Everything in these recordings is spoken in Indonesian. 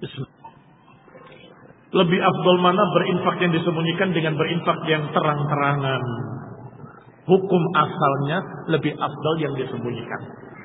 Lebih afdal mana berinfak yang disembunyikan dengan berinfak yang terang-terangan? Hukum asalnya lebih afdal yang disembunyikan.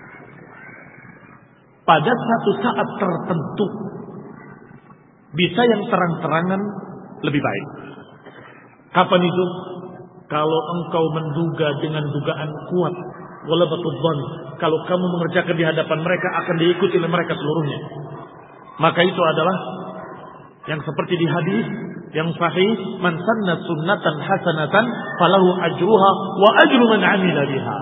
Pada satu saat tertentu bisa yang terang-terangan lebih baik. Kapan itu? Kalau engkau menduga dengan dugaan kuat, ghalabatul dzan, kalau kamu mengerjakan di hadapan mereka akan diikuti oleh mereka seluruhnya. Maka itu adalah yang seperti di hadis yang sahih, man sanna sunnatan hasanatan falahu ajruha wa ajru man 'amila biha.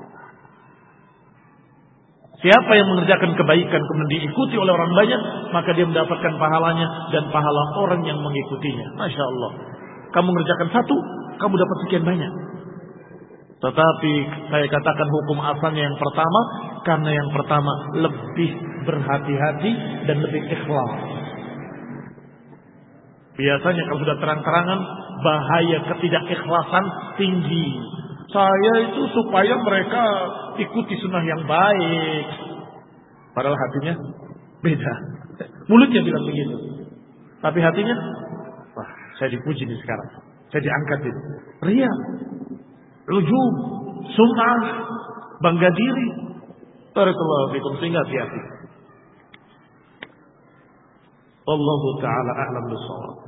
Siapa yang mengerjakan kebaikan kemudian diikuti oleh orang banyak, maka dia mendapatkan pahalanya dan pahala orang yang mengikutinya. Masya Allah. Kamu mengerjakan satu, kamu dapat sekian banyak. Tetapi saya katakan hukum asalnya yang pertama, karena yang pertama lebih berhati-hati dan lebih ikhlas. Biasanya kalau sudah terang-terangan, bahaya ketidakikhlasan tinggi. Saya itu supaya mereka ikuti sunnah yang baik. Padahal hatinya beda. Mulutnya bilang begitu. Tapi hatinya, wah, saya dipuji nih sekarang. Saya diangkat ini. Ria, ujub, sum'ah, bangga diri. Barakallahu fikum, sehingga hati-hati. Wallahu ta'ala a'lam bishawab.